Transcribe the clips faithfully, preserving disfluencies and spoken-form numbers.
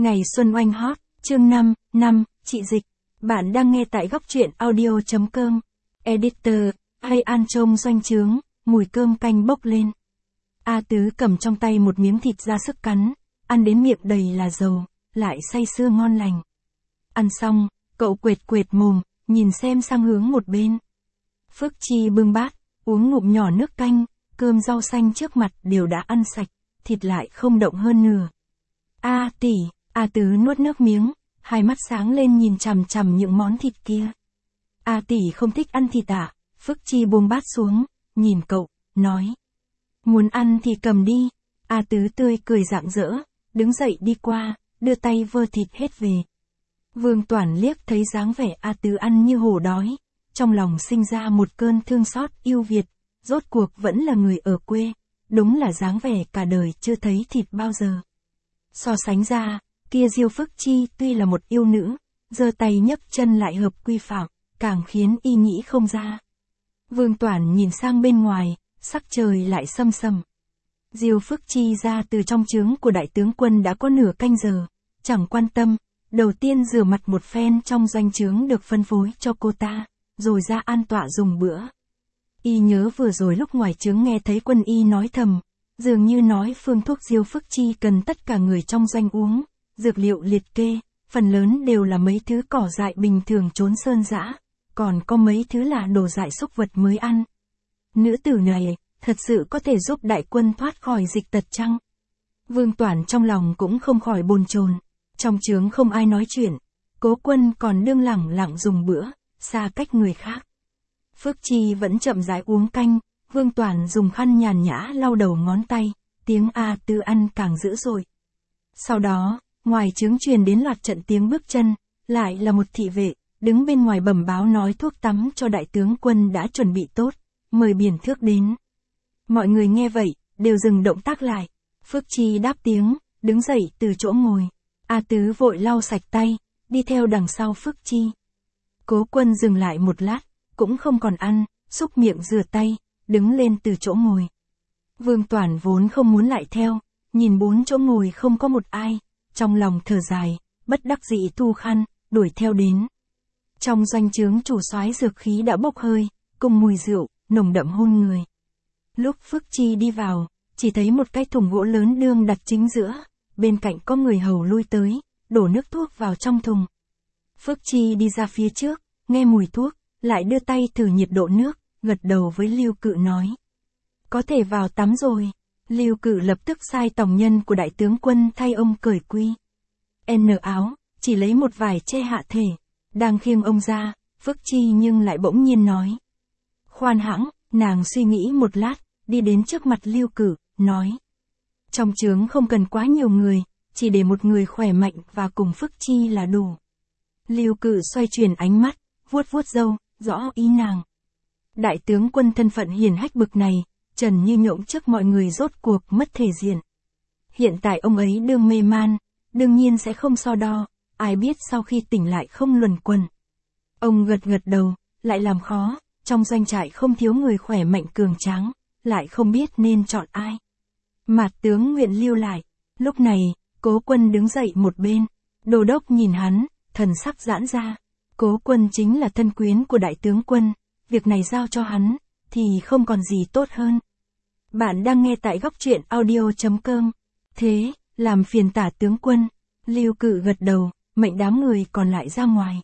Ngày Xuân Oanh Hot, chương năm, năm, chị Dịch. Bạn đang nghe tại góc truyện audio.com. Editor, hay An trông doanh trướng, mùi cơm canh bốc lên. A Tứ cầm trong tay một miếng thịt ra sức cắn, ăn đến miệng đầy là dầu, lại say sưa ngon lành. Ăn xong, cậu quệt quệt mồm, nhìn xem sang hướng một bên. Phước Chi bưng bát, uống ngụm nhỏ nước canh, cơm rau xanh trước mặt đều đã ăn sạch, thịt lại không động hơn nửa. A tỷ, A Tứ nuốt nước miếng, hai mắt sáng lên nhìn chằm chằm những món thịt kia. A tỷ không thích ăn thịt à? Phước Chi buông bát xuống, nhìn cậu, nói. Muốn ăn thì cầm đi. A Tứ tươi cười rạng rỡ, đứng dậy đi qua, đưa tay vơ thịt hết về. Vương Toản liếc thấy dáng vẻ A Tứ ăn như hổ đói, trong lòng sinh ra một cơn thương xót yêu Việt, rốt cuộc vẫn là người ở quê, đúng là dáng vẻ cả đời chưa thấy thịt bao giờ. So sánh ra, kia Diêu Phước Chi tuy là một yêu nữ, giơ tay nhấc chân lại hợp quy phạm, càng khiến y nghĩ không ra. Vương Toản nhìn sang bên ngoài, sắc trời lại sâm sầm. Diêu Phước Chi ra từ trong trướng của đại tướng quân đã có nửa canh giờ, chẳng quan tâm, đầu tiên rửa mặt một phen trong doanh trướng được phân phối cho cô ta, rồi ra an tọa dùng bữa. Y nhớ vừa rồi lúc ngoài trướng nghe thấy quân y nói thầm, dường như nói phương thuốc Diêu Phước Chi cần tất cả người trong doanh uống, dược liệu liệt kê, phần lớn đều là mấy thứ cỏ dại bình thường trốn sơn dã, còn có mấy thứ là đồ dại súc vật mới ăn. Nữ tử này, thật sự có thể giúp đại quân thoát khỏi dịch tật chăng? Vương Toản trong lòng cũng không khỏi bồn chồn, trong trướng không ai nói chuyện, Cố Quân còn đương lẳng lặng dùng bữa, xa cách người khác. Phước Chi vẫn chậm rãi uống canh, Vương Toản dùng khăn nhàn nhã lau đầu ngón tay, tiếng A Tứ ăn càng dữ dội. Sau đó, ngoài trướng truyền đến loạt trận tiếng bước chân, lại là một thị vệ, đứng bên ngoài bẩm báo nói thuốc tắm cho đại tướng quân đã chuẩn bị tốt, mời biển thước đến. Mọi người nghe vậy, đều dừng động tác lại. Phước Chi đáp tiếng, đứng dậy từ chỗ ngồi. A Tứ vội lau sạch tay, đi theo đằng sau Phước Chi. Cố Quân dừng lại một lát, cũng không còn ăn, xúc miệng rửa tay, đứng lên từ chỗ ngồi. Vương Toản vốn không muốn lại theo, nhìn bốn chỗ ngồi không có một ai, trong lòng thở dài, bất đắc dĩ thu khăn, đuổi theo đến. Trong doanh trướng chủ soái dược khí đã bốc hơi, cùng mùi rượu, nồng đậm hôn người. Lúc Phước Chi đi vào, chỉ thấy một cái thùng gỗ lớn đương đặt chính giữa, bên cạnh có người hầu lui tới, đổ nước thuốc vào trong thùng. Phước Chi đi ra phía trước, nghe mùi thuốc, lại đưa tay thử nhiệt độ nước, gật đầu với Lưu Cự nói. Có thể vào tắm rồi. Lưu Cự lập tức sai tòng nhân của đại tướng quân thay ông cởi quy N áo, chỉ lấy một vải che hạ thể. Đang khiêng ông ra, Phước Chi nhưng lại bỗng nhiên nói. Khoan hãng, nàng suy nghĩ một lát, đi đến trước mặt Lưu Cự, nói. Trong trướng không cần quá nhiều người, chỉ để một người khỏe mạnh và cùng Phước Chi là đủ. Lưu Cự xoay chuyển ánh mắt, vuốt vuốt râu, rõ ý nàng. Đại tướng quân thân phận hiển hách bực này, trần như nhộng trước mọi người rốt cuộc mất thể diện. Hiện tại ông ấy đương mê man, đương nhiên sẽ không so đo, ai biết sau khi tỉnh lại không luẩn quẩn. Ông gật gật đầu, lại làm khó, trong doanh trại không thiếu người khỏe mạnh cường tráng, lại không biết nên chọn ai. Mạt tướng nguyện lưu lại. Lúc này, Cố Quân đứng dậy một bên, đô đốc nhìn hắn, thần sắc giãn ra. Cố Quân chính là thân quyến của đại tướng quân, việc này giao cho hắn, thì không còn gì tốt hơn. Bạn đang nghe tại góc truyện audio.com. Thế, làm phiền tả tướng quân. Lưu Cự gật đầu, mệnh đám người còn lại ra ngoài.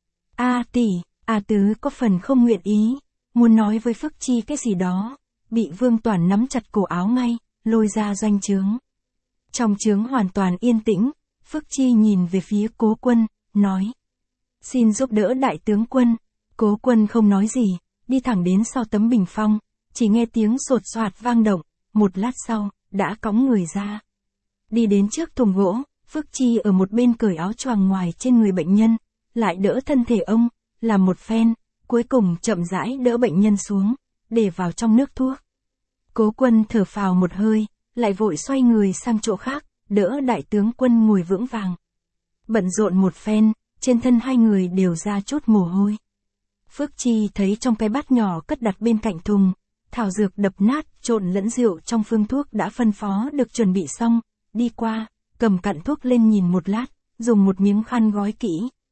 A tỷ, A Tứ có phần không nguyện ý, muốn nói với Phước Chi cái gì đó, bị Vương Toản nắm chặt cổ áo ngay, lôi ra doanh trướng. Trong trướng hoàn toàn yên tĩnh, Phước Chi nhìn về phía Cố Quân, nói. Xin giúp đỡ đại tướng quân. Cố Quân không nói gì, đi thẳng đến sau tấm bình phong, chỉ nghe tiếng sột soạt vang động, một lát sau, đã cõng người ra. Đi đến trước thùng gỗ, Phước Chi ở một bên cởi áo choàng ngoài trên người bệnh nhân, lại đỡ thân thể ông, làm một phen, cuối cùng chậm rãi đỡ bệnh nhân xuống, để vào trong nước thuốc. Cố Quân thở phào một hơi, lại vội xoay người sang chỗ khác, đỡ đại tướng quân ngồi vững vàng. Bận rộn một phen, trên thân hai người đều ra chút mồ hôi. Phước Chi thấy trong cái bát nhỏ cất đặt bên cạnh thùng, thảo dược đập nát trộn lẫn rượu trong phương thuốc đã phân phó được chuẩn bị xong, đi qua, cầm cặn thuốc lên nhìn một lát, dùng một miếng khăn gói kỹ.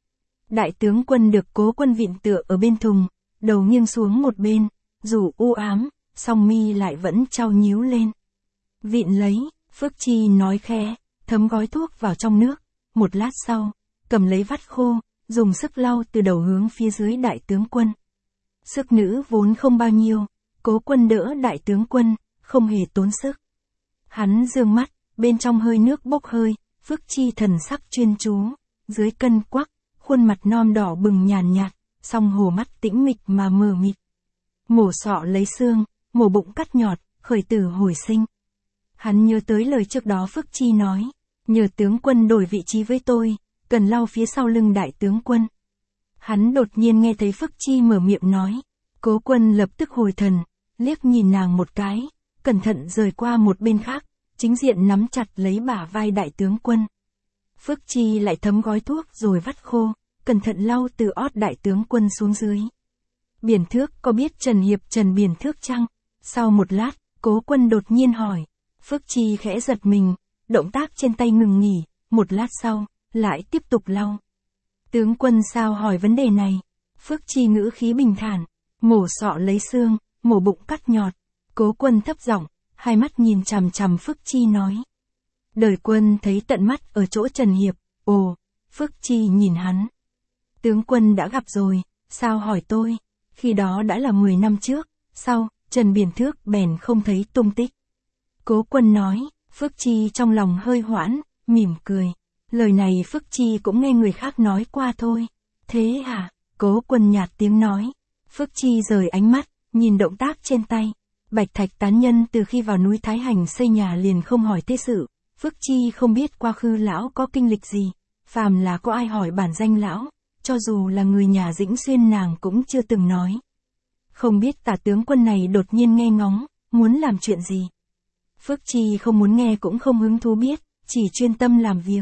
Đại tướng Quân được Cố Quân vịn tựa ở bên thùng, đầu nghiêng xuống một bên, dù u ám, song mi lại vẫn chau nhíu lên. Vịn lấy, Phước Chi nói khẽ, thấm gói thuốc vào trong nước, một lát sau, cầm lấy vắt khô, dùng sức lau từ đầu hướng phía dưới Đại tướng Quân. Sức nữ vốn không bao nhiêu, Cố Quân đỡ Đại tướng Quân, không hề tốn sức. Hắn dương mắt, bên trong hơi nước bốc hơi, Phước Chi thần sắc chuyên chú, dưới cân quắc, khuôn mặt non đỏ bừng nhàn nhạt, song hồ mắt tĩnh mịch mà mờ mịt. Mổ sọ lấy xương, mổ bụng cắt nhọt, khởi tử hồi sinh. Hắn nhớ tới lời trước đó Phước Chi nói, nhờ tướng quân đổi vị trí với tôi, cần lau phía sau lưng Đại tướng Quân. Hắn đột nhiên nghe thấy Phước Chi mở miệng nói, Cố Quân lập tức hồi thần, liếc nhìn nàng một cái, cẩn thận rời qua một bên khác, chính diện nắm chặt lấy bả vai Đại tướng Quân. Phước Chi lại thấm gói thuốc rồi vắt khô, cẩn thận lau từ ót Đại tướng Quân xuống dưới. Biển Thước có biết Trần Hiệp Trần Biển Thước chăng? Sau một lát, Cố Quân đột nhiên hỏi. Phước Chi khẽ giật mình, động tác trên tay ngừng nghỉ, một lát sau, lại tiếp tục lau. Tướng quân sao hỏi vấn đề này? Phước Chi ngữ khí bình thản, mổ sọ lấy xương, mổ bụng cắt nhọt. Cố Quân thấp giọng, hai mắt nhìn chằm chằm Phước Chi nói. Đời quân thấy tận mắt ở chỗ Trần Hiệp, ồ, Phước Chi nhìn hắn. Tướng quân đã gặp rồi, sao hỏi tôi? Khi đó đã là mười năm trước, sau, Trần Biển Thước bèn không thấy tung tích. Cố Quân nói, Phước Chi trong lòng hơi hoãn, mỉm cười. Lời này Phước Chi cũng nghe người khác nói qua thôi. Thế à? Cố Quân nhạt tiếng nói. Phước Chi rời ánh mắt, nhìn động tác trên tay. Bạch Thạch tán nhân từ khi vào núi Thái Hành xây nhà liền không hỏi thế sự. Phước Chi không biết quá khứ lão có kinh lịch gì. Phàm là có ai hỏi bản danh lão, cho dù là người nhà Dĩnh Xuyên nàng cũng chưa từng nói. Không biết Tả tướng quân này đột nhiên nghe ngóng, muốn làm chuyện gì. Phước Chi không muốn nghe cũng không hứng thú biết, chỉ chuyên tâm làm việc.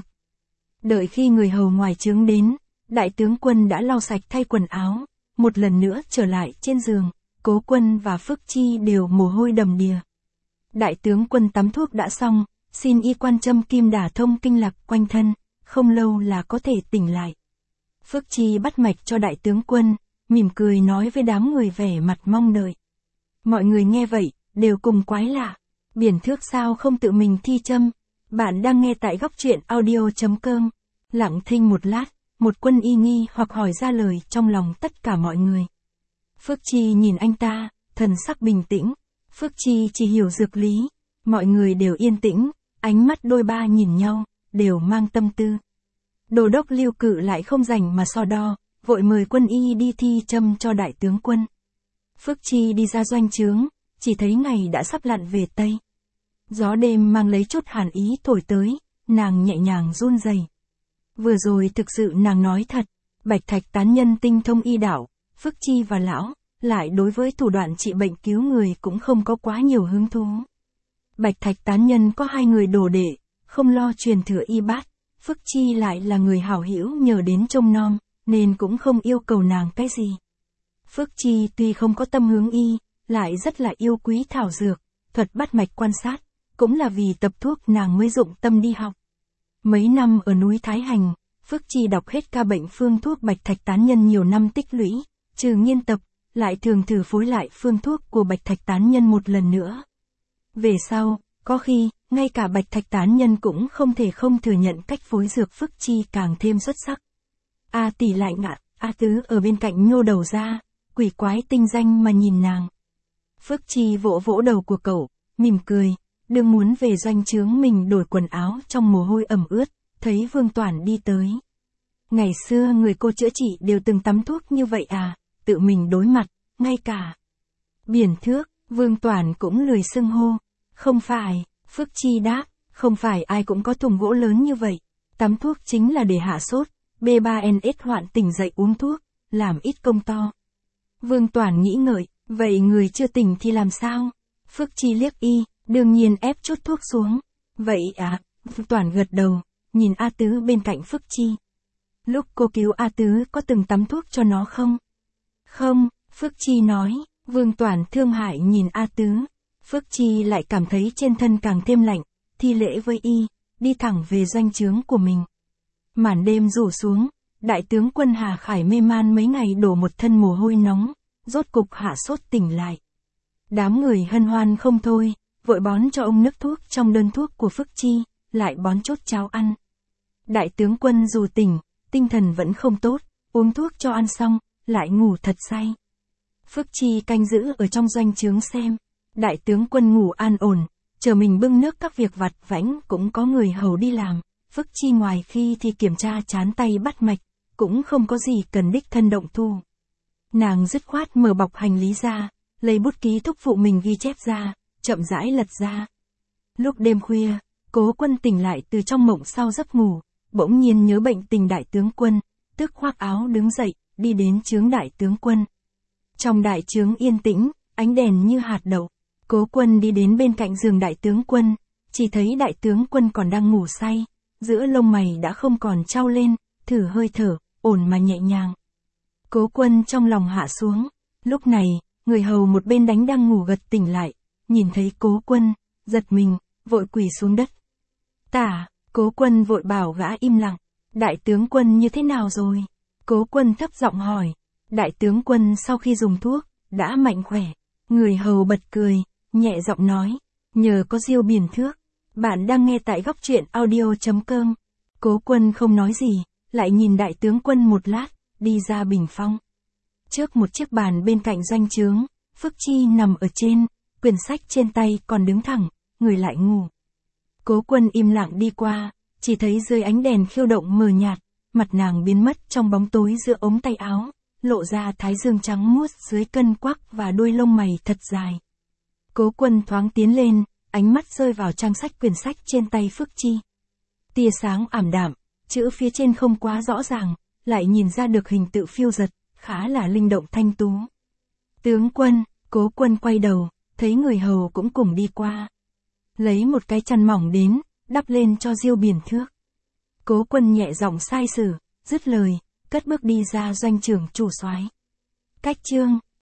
Đợi khi người hầu ngoài trướng đến, Đại tướng Quân đã lau sạch thay quần áo, một lần nữa trở lại trên giường, Cố Quân và Phước Chi đều mồ hôi đầm đìa. Đại tướng Quân tắm thuốc đã xong, xin y quan châm kim đả thông kinh lạc quanh thân, không lâu là có thể tỉnh lại. Phước Chi bắt mạch cho Đại tướng Quân, mỉm cười nói với đám người vẻ mặt mong đợi. Mọi người nghe vậy, đều cùng quái lạ. Biển Thước sao không tự mình thi châm? Bạn đang nghe tại góc truyện audio chấm com. Lặng thinh một lát, một quân y nghi hoặc hỏi ra lời trong lòng tất cả mọi người. Phước Chi nhìn anh ta, thần sắc bình tĩnh. Phước Chi chỉ hiểu dược lý. Mọi người đều yên tĩnh, ánh mắt đôi ba nhìn nhau, đều mang tâm tư. Đô đốc Lưu Cự lại không rảnh mà so đo, vội mời quân y đi thi châm cho Đại tướng Quân. Phước Chi đi ra doanh trướng, chỉ thấy ngày đã sắp lặn về Tây. Gió đêm mang lấy chút hàn ý thổi tới, nàng nhẹ nhàng run rẩy. Vừa rồi thực sự nàng nói thật, Bạch Thạch tán nhân tinh thông y đạo, Phước Chi và lão, lại đối với thủ đoạn trị bệnh cứu người cũng không có quá nhiều hứng thú. Bạch Thạch tán nhân có hai người đồ đệ, không lo truyền thừa y bát, Phước Chi lại là người hảo hữu nhờ đến trông nom, nên cũng không yêu cầu nàng cái gì. Phước Chi tuy không có tâm hướng y, lại rất là yêu quý thảo dược, thuật bắt mạch quan sát, cũng là vì tập thuốc nàng mới dụng tâm đi học. Mấy năm ở núi Thái Hành, Phước Chi đọc hết ca bệnh phương thuốc Bạch Thạch tán nhân nhiều năm tích lũy, trừ nghiên tập, lại thường thử phối lại phương thuốc của Bạch Thạch tán nhân một lần nữa. Về sau, có khi, ngay cả Bạch Thạch tán nhân cũng không thể không thừa nhận cách phối dược Phước Chi càng thêm xuất sắc. A Tỷ lại ngạ, A Tứ ở bên cạnh nhô đầu ra, quỷ quái tinh danh mà nhìn nàng. Phước Chi vỗ vỗ đầu của cậu, mỉm cười, đương muốn về doanh trướng mình đổi quần áo trong mồ hôi ẩm ướt, thấy Vương Toản đi tới. Ngày xưa người cô chữa trị đều từng tắm thuốc như vậy à, tự mình đối mặt, ngay cả Biển Thước, Vương Toản cũng lười xưng hô. Không phải, Phước Chi đáp, không phải ai cũng có thùng gỗ lớn như vậy, tắm thuốc chính là để hạ sốt, B ba N S hoạn tỉnh dậy uống thuốc, làm ít công to. Vương Toản nghĩ ngợi, vậy người chưa tỉnh thì làm sao? Phước Chi liếc y, đương nhiên ép chút thuốc xuống. Vậy à, Vương Toản gật đầu, nhìn A Tứ bên cạnh Phước Chi. Lúc cô cứu A Tứ có từng tắm thuốc cho nó không? Không, Phước Chi nói. Vương Toản thương hại nhìn A Tứ. Phước Chi lại cảm thấy trên thân càng thêm lạnh, thi lễ với y, đi thẳng về doanh trướng của mình. Màn đêm rủ xuống, đại tướng quân Hà Khải mê man mấy ngày đổ một thân mồ hôi nóng, rốt cục hạ sốt tỉnh lại. Đám người hân hoan không thôi, vội bón cho ông nước thuốc trong đơn thuốc của Phước Chi, lại bón chốt cháo ăn. Đại tướng quân dù tỉnh, tinh thần vẫn không tốt, uống thuốc cho ăn xong, lại ngủ thật say. Phước Chi canh giữ ở trong doanh trướng xem, đại tướng quân ngủ an ổn, chờ mình bưng nước các việc vặt vãnh cũng có người hầu đi làm. Phước Chi ngoài khi thì kiểm tra chán tay bắt mạch, cũng không có gì cần đích thân động thu. Nàng dứt khoát mở bọc hành lý ra, lấy bút ký thúc phụ mình ghi chép ra, chậm rãi lật ra. Lúc đêm khuya, Cố Quân tỉnh lại từ trong mộng sau giấc ngủ, bỗng nhiên nhớ bệnh tình đại tướng quân, tức khoác áo đứng dậy, đi đến chướng đại tướng quân. Trong đại trướng yên tĩnh, ánh đèn như hạt đậu. Cố Quân đi đến bên cạnh giường đại tướng quân, chỉ thấy đại tướng quân còn đang ngủ say, giữa lông mày đã không còn trao lên, thử hơi thở, ổn mà nhẹ nhàng. Cố Quân trong lòng hạ xuống, lúc này, người hầu một bên đánh đang ngủ gật tỉnh lại, nhìn thấy Cố Quân, giật mình, vội quỳ xuống đất. Tả, Cố Quân vội bảo gã im lặng, đại tướng quân như thế nào rồi? Cố Quân thấp giọng hỏi, đại tướng quân sau khi dùng thuốc, đã mạnh khỏe. Người hầu bật cười, nhẹ giọng nói, nhờ có Diêu Biển Thước. Bạn đang nghe tại góc truyện audio chấm com. Cố Quân không nói gì, lại nhìn đại tướng quân một lát, đi ra bình phong. Trước một chiếc bàn bên cạnh doanh trướng, Phước Chi nằm ở trên, quyển sách trên tay còn đứng thẳng, người lại ngủ. Cố Quân im lặng đi qua, chỉ thấy dưới ánh đèn khiêu động mờ nhạt, mặt nàng biến mất trong bóng tối giữa ống tay áo, lộ ra thái dương trắng muốt dưới cân quắc và đuôi lông mày thật dài. Cố Quân thoáng tiến lên, ánh mắt rơi vào trang sách quyển sách trên tay Phước Chi. Tia sáng ảm đạm, chữ phía trên không quá rõ ràng, lại nhìn ra được hình tự phiêu dật, khá là linh động thanh tú. Tướng quân, Cố Quân quay đầu, thấy người hầu cũng cùng đi qua. Lấy một cái chăn mỏng đến, đắp lên cho Diêu Biển Thước. Cố Quân nhẹ giọng sai sử, dứt lời, cất bước đi ra doanh trưởng chủ soái. Cách chương